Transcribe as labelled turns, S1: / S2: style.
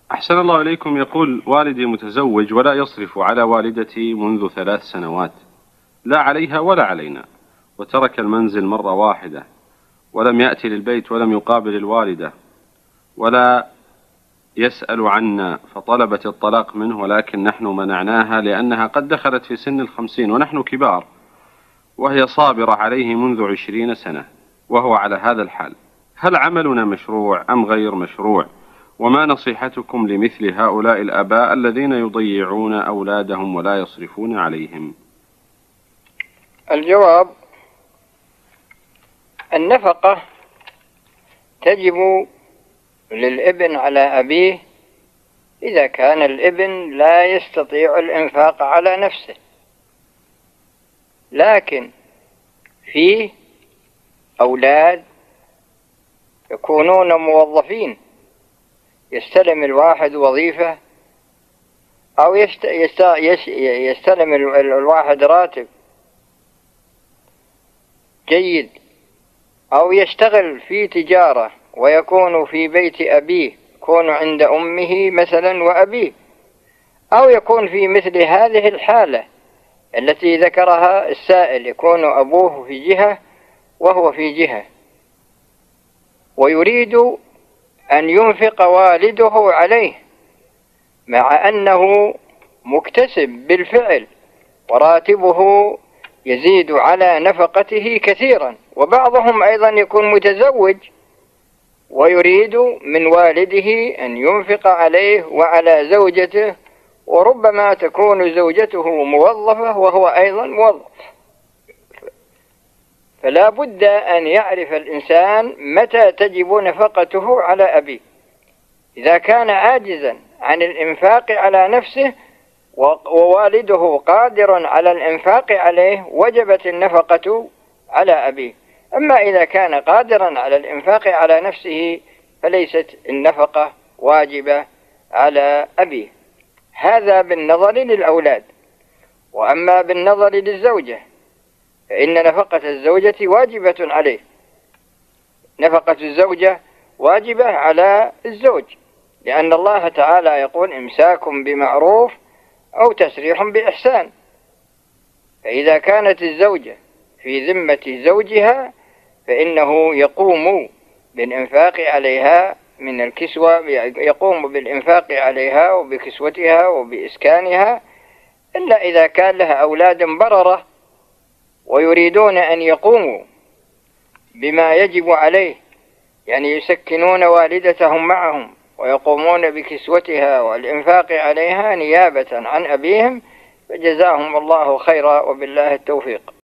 S1: أحسن الله إليكم. يقول والدي متزوج ولا يصرف على والدتي منذ 3 سنوات، لا عليها ولا علينا، وترك المنزل مرة واحدة ولم يأتي للبيت ولم يقابل الوالدة ولا يسأل عنا، فطلبت الطلاق منه ولكن نحن منعناها لأنها قد دخلت في سن 50 ونحن كبار، وهي صابرة عليه منذ 20 سنة وهو على هذا الحال. هل عملنا مشروع أم غير مشروع؟ وما نصيحتكم لمثل هؤلاء الآباء الذين يضيعون أولادهم ولا يصرفون عليهم؟
S2: الجواب: النفقة تجب للابن على أبيه إذا كان الابن لا يستطيع الإنفاق على نفسه، لكن فيه أولاد يكونون موظفين، يستلم الواحد وظيفة أو يستلم الواحد راتب جيد، أو يشتغل في تجارة ويكون في بيت أبيه، يكون عند أمه مثلا وأبيه، أو يكون في مثل هذه الحالة التي ذكرها السائل، يكون أبوه في جهة وهو في جهة، ويريد أن ينفق والده عليه مع أنه مكتسب بالفعل وراتبه يزيد على نفقته كثيرا. وبعضهم أيضا يكون متزوج ويريد من والده أن ينفق عليه وعلى زوجته، وربما تكون زوجته موظفة وهو أيضا موظف. فلا بد أن يعرف الإنسان متى تجب نفقته على أبيه. إذا كان عاجزا عن الإنفاق على نفسه ووالده قادر على الإنفاق عليه وجبت النفقة على أبيه. أما إذا كان قادرا على الإنفاق على نفسه فليست النفقة واجبة على أبيه. هذا بالنظر للأولاد. وأما بالنظر للزوجة فإن نفقة الزوجة واجبة عليه. نفقة الزوجة واجبة على الزوج، لأن الله تعالى يقول: إمساك بمعروف أو تسريح بإحسان. فإذا كانت الزوجة في ذمة زوجها فإنه يقوم بالإنفاق عليها من الكسوة، يقوم بالإنفاق عليها وبكسوتها وبإسكانها، إلا إذا كان لها أولاد بررة ويريدون أن يقوموا بما يجب عليه، يعني يسكنون والدتهم معهم ويقومون بكسوتها والإنفاق عليها نيابة عن أبيهم، فجزاهم الله خيرا وبالله التوفيق.